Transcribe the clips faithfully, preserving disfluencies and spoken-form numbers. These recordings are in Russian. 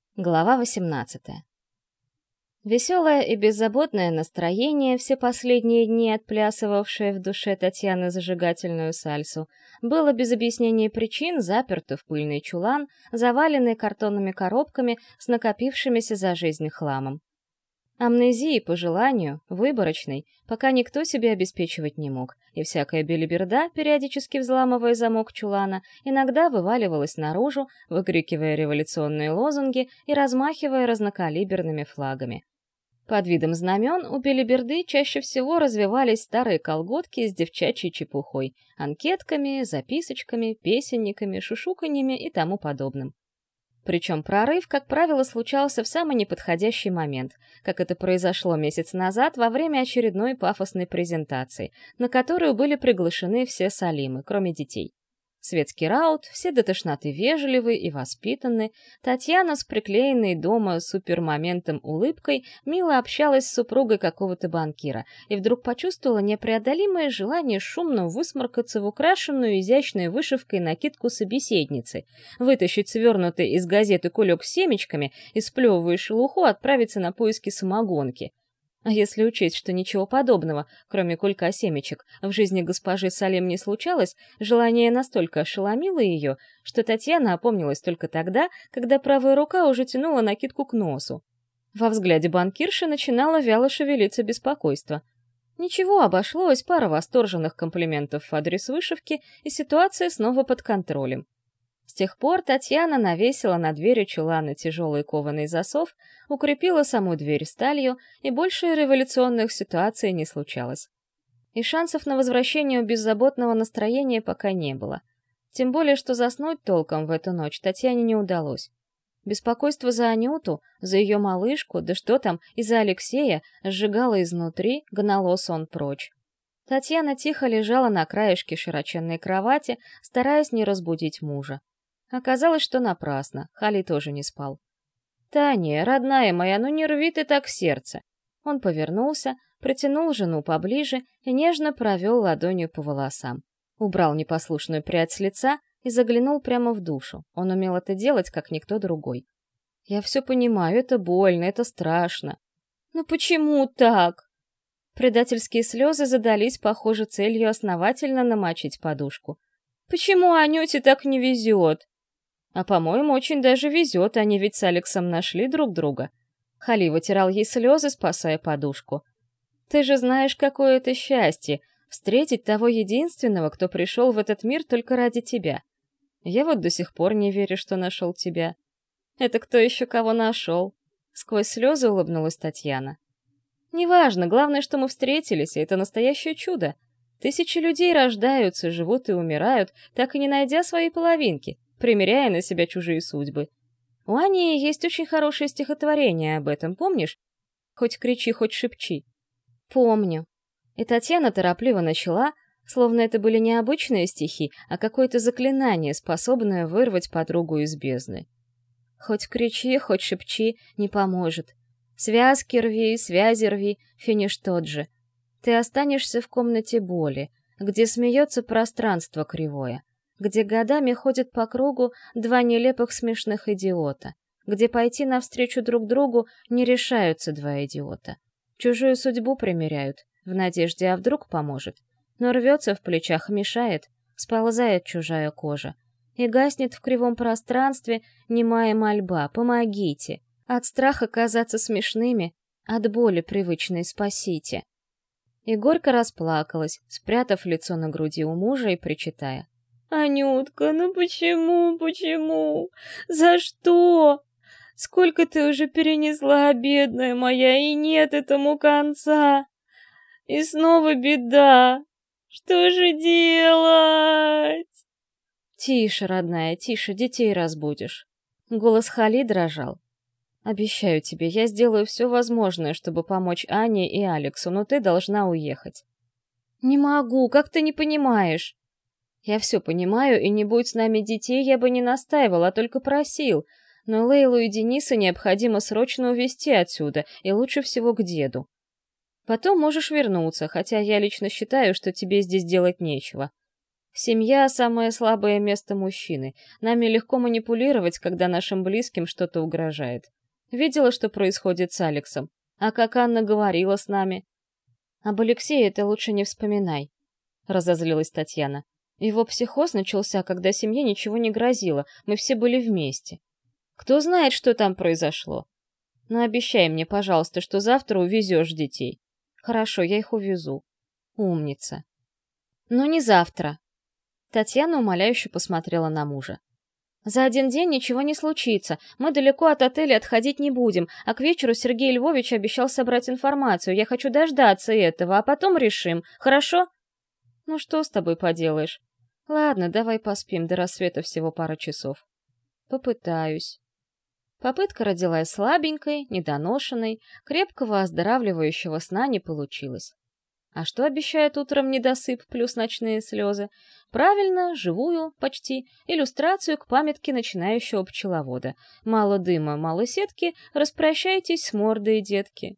Глава восемнадцатая. Веселое и беззаботное настроение, все последние дни отплясывавшее в душе Татьяны зажигательную сальсу, было без объяснения причин заперто в пыльный чулан, заваленный картонными коробками с накопившимися за жизнь хламом. Амнезии по желанию, выборочной, пока никто себе обеспечивать не мог, и всякая белиберда, периодически взламывая замок чулана, иногда вываливалась наружу, выкрикивая революционные лозунги и размахивая разнокалиберными флагами. Под видом знамен у белиберды чаще всего развивались старые колготки с девчачьей чепухой, анкетками, записочками, песенниками, шушуканьями и тому подобным. Причем прорыв, как правило, случался в самый неподходящий момент, как это произошло месяц назад во время очередной пафосной презентации, на которую были приглашены все Салимы, кроме детей. Светский раут, все до тошноты вежливы и воспитаны, Татьяна с приклеенной дома супермоментом улыбкой мило общалась с супругой какого-то банкира и вдруг почувствовала непреодолимое желание шумно высморкаться в украшенную изящной вышивкой накидку собеседницы, вытащить свернутый из газеты кулек с семечками и, сплевывая шелуху, отправиться на поиски самогонки. А если учесть, что ничего подобного, кроме кулька семечек, в жизни госпожи Салим не случалось, желание настолько ошеломило ее, что Татьяна опомнилась только тогда, когда правая рука уже тянула накидку к носу. Во взгляде банкирши начинало вяло шевелиться беспокойство. Ничего, обошлось, пара восторженных комплиментов в адрес вышивки, и ситуация снова под контролем. С тех пор Татьяна навесила на двери чулана тяжелый кованый засов, укрепила саму дверь сталью, и больше революционных ситуаций не случалось. И шансов на возвращение беззаботного настроения пока не было. Тем более, что заснуть толком в эту ночь Татьяне не удалось. Беспокойство за Анюту, за ее малышку, да что там, и за Алексея сжигало изнутри, гнало сон прочь. Татьяна тихо лежала на краешке широченной кровати, стараясь не разбудить мужа. Оказалось, что напрасно, Хали тоже не спал. «Таня, родная моя, ну не рви ты так сердце!» Он повернулся, притянул жену поближе и нежно провел ладонью по волосам. Убрал непослушную прядь с лица и заглянул прямо в душу. Он умел это делать, как никто другой. «Я все понимаю, это больно, это страшно. Но почему так?» Предательские слезы задались, похоже, целью основательно намочить подушку. «Почему Анюте так не везет?» А, по-моему, очень даже везет, они ведь с Алексом нашли друг друга. Хали вытирал ей слезы, спасая подушку. Ты же знаешь, какое это счастье — встретить того единственного, кто пришел в этот мир только ради тебя. Я вот до сих пор не верю, что нашел тебя. Это кто еще кого нашел? Сквозь слезы улыбнулась Татьяна. Неважно, главное, что мы встретились, и это настоящее чудо. Тысячи людей рождаются, живут и умирают, так и не найдя своей половинки, примеряя на себя чужие судьбы. У Ани есть очень хорошее стихотворение об этом, помнишь? Хоть кричи, хоть шепчи. Помню. И Татьяна торопливо начала, словно это были не обычные стихи, а какое-то заклинание, способное вырвать подругу из бездны. Хоть кричи, хоть шепчи, не поможет. Связки рви, связи рви, финиш тот же. Ты останешься в комнате боли, где смеется пространство кривое, где годами ходят по кругу два нелепых смешных идиота, где пойти навстречу друг другу не решаются два идиота. Чужую судьбу примеряют, в надежде, а вдруг поможет. Но рвется в плечах, мешает, сползает чужая кожа. И гаснет в кривом пространстве немая мольба «Помогите!» От страха казаться смешными, от боли привычной спасите. И горько расплакалась, спрятав лицо на груди у мужа и причитая. «Анютка, ну почему, почему? За что? Сколько ты уже перенесла, бедная моя, и нет этому конца. И снова беда. Что же делать?» «Тише, родная, тише, детей разбудишь». Голос Хали дрожал. «Обещаю тебе, я сделаю все возможное, чтобы помочь Ане и Алексу, но ты должна уехать». «Не могу, как ты не понимаешь?» «Я все понимаю, и не будь с нами детей, я бы не настаивал, а только просил. Но Лейлу и Дениса необходимо срочно увезти отсюда, и лучше всего к деду. Потом можешь вернуться, хотя я лично считаю, что тебе здесь делать нечего». Семья — самое слабое место мужчины. Нами легко манипулировать, когда нашим близким что-то угрожает. Видела, что происходит с Алексом. А как Анна говорила с нами? Об Алексее ты лучше не вспоминай, — разозлилась Татьяна. Его психоз начался, когда семье ничего не грозило, мы все были вместе. Кто знает, что там произошло? Но обещай мне, пожалуйста, что завтра увезешь детей. Хорошо, я их увезу. Умница. Но не завтра. Татьяна умоляюще посмотрела на мужа. За один день ничего не случится, мы далеко от отеля отходить не будем, а к вечеру Сергей Львович обещал собрать информацию, я хочу дождаться этого, а потом решим, хорошо? Ну что с тобой поделаешь? Ладно, давай поспим, до рассвета всего пара часов. Попытаюсь. Попытка родилась слабенькой, недоношенной, крепкого оздоравливающего сна не получилось. А что обещает утром недосып плюс ночные слезы? Правильно, живую, почти, иллюстрацию к памятке начинающего пчеловода. Мало дыма, мало сетки, распрощайтесь с мордой, детки.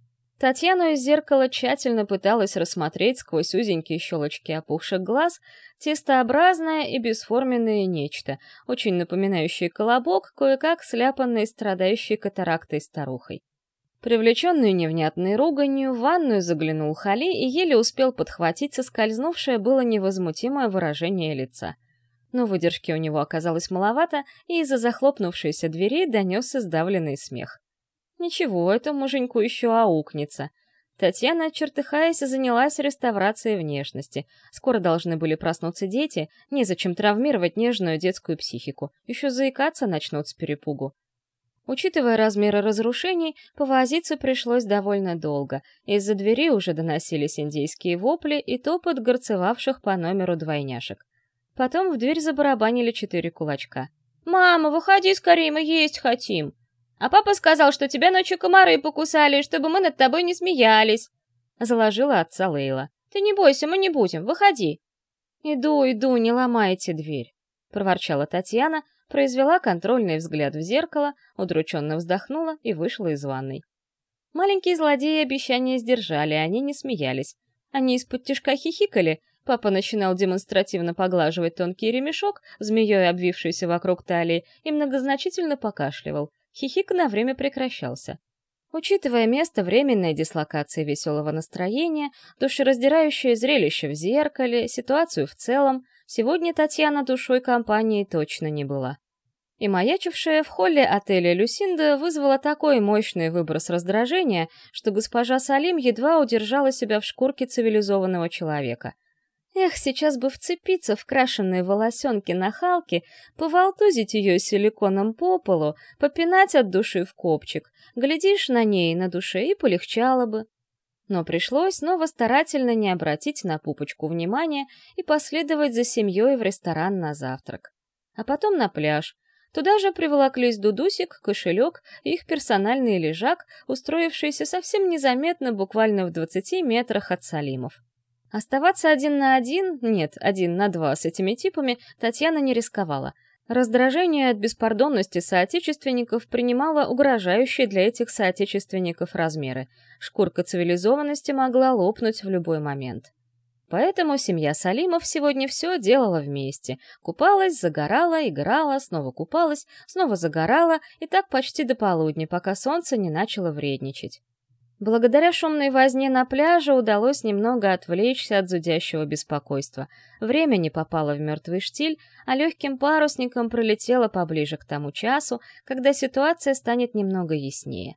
Татьяна из зеркала тщательно пыталась рассмотреть сквозь узенькие щелочки опухших глаз тестообразное и бесформенное нечто, очень напоминающее колобок, кое-как сляпанной страдающей катарактой старухой. Привлеченную невнятной руганью, в ванную заглянул Хали и еле успел подхватить соскользнувшее было невозмутимое выражение лица. Но выдержки у него оказалось маловато, и из-за захлопнувшейся двери донесся сдавленный смех. Ничего, это муженьку еще аукнется. Татьяна, чертыхаясь, занялась реставрацией внешности. Скоро должны были проснуться дети, незачем травмировать нежную детскую психику. Еще заикаться начнут с перепугу. Учитывая размеры разрушений, повозиться пришлось довольно долго. Из-за двери уже доносились индейские вопли и топот горцевавших по номеру двойняшек. Потом в дверь забарабанили четыре кулачка. «Мама, выходи скорее, мы есть хотим!» «А папа сказал, что тебя ночью комары покусали, чтобы мы над тобой не смеялись!» Заложила отца Лейла. «Ты не бойся, мы не будем, выходи!» «Иду, иду, не ломайте дверь!» Проворчала Татьяна, произвела контрольный взгляд в зеркало, удрученно вздохнула и вышла из ванной. Маленькие злодеи обещания сдержали, они не смеялись. Они из-под тишка хихикали, папа начинал демонстративно поглаживать тонкий ремешок, змеей обвившийся вокруг талии, и многозначительно покашливал. Хихик на время прекращался. Учитывая место временной дислокации веселого настроения, душераздирающее зрелище в зеркале, ситуацию в целом, сегодня Татьяна душой компании точно не была. И маячившая в холле отеля Люсинда вызвала такой мощный выброс раздражения, что госпожа Салим едва удержала себя в шкурке цивилизованного человека. Эх, сейчас бы вцепиться в крашеные волосенки нахалки, поволтузить ее силиконом по полу, попинать от души в копчик. Глядишь на ней на душе и полегчало бы. Но пришлось снова старательно не обратить на пупочку внимания и последовать за семьей в ресторан на завтрак. А потом на пляж. Туда же приволоклись Дудусик, кошелек и их персональный лежак, устроившийся совсем незаметно буквально в двадцати метрах от Салимов. Оставаться один на один, нет, один на два с этими типами Татьяна не рисковала. Раздражение от беспардонности соотечественников принимало угрожающие для этих соотечественников размеры. Шкурка цивилизованности могла лопнуть в любой момент. Поэтому семья Салимов сегодня все делала вместе. Купалась, загорала, играла, снова купалась, снова загорала, и так почти до полудня, пока солнце не начало вредничать. Благодаря шумной возне на пляже удалось немного отвлечься от зудящего беспокойства. Время не попало в мертвый штиль, а легким парусником пролетело поближе к тому часу, когда ситуация станет немного яснее.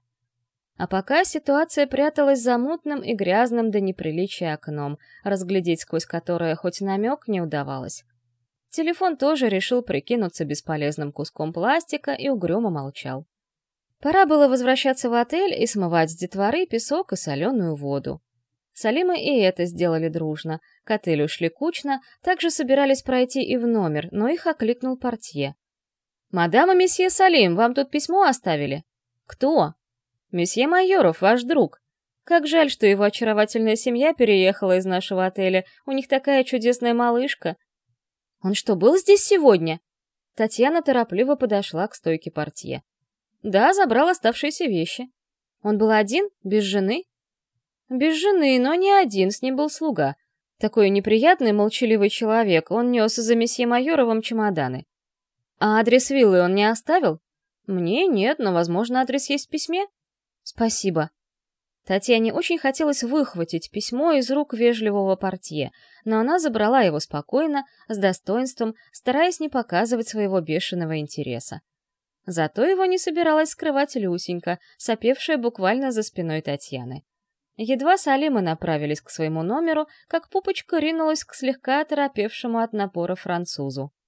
А пока ситуация пряталась за мутным и грязным до неприличия окном, разглядеть сквозь которое хоть намек не удавалось. Телефон тоже решил прикинуться бесполезным куском пластика и угрюмо молчал. Пора было возвращаться в отель и смывать с детворы песок и соленую воду. Салимы и это сделали дружно. К отелю шли кучно, также собирались пройти и в номер, но их окликнул портье. «Мадам и месье Салим, вам тут письмо оставили?» «Кто?» «Месье Майоров, ваш друг. Как жаль, что его очаровательная семья переехала из нашего отеля. У них такая чудесная малышка». «Он что, был здесь сегодня?» Татьяна торопливо подошла к стойке портье. «Да, забрал оставшиеся вещи». «Он был один? Без жены?» «Без жены, но не один, с ним был слуга. Такой неприятный, молчаливый человек, он нес за месье Майоровым чемоданы. А адрес виллы он не оставил? Мне нет, но, возможно, адрес есть в письме? Спасибо. Татьяне очень хотелось выхватить письмо из рук вежливого портье, но она забрала его спокойно, с достоинством, стараясь не показывать своего бешеного интереса. Зато его не собиралась скрывать Люсенька, сопевшая буквально за спиной Татьяны. Едва Салимы направились к своему номеру, как Пупочка ринулась к слегка оторопевшему от напора французу.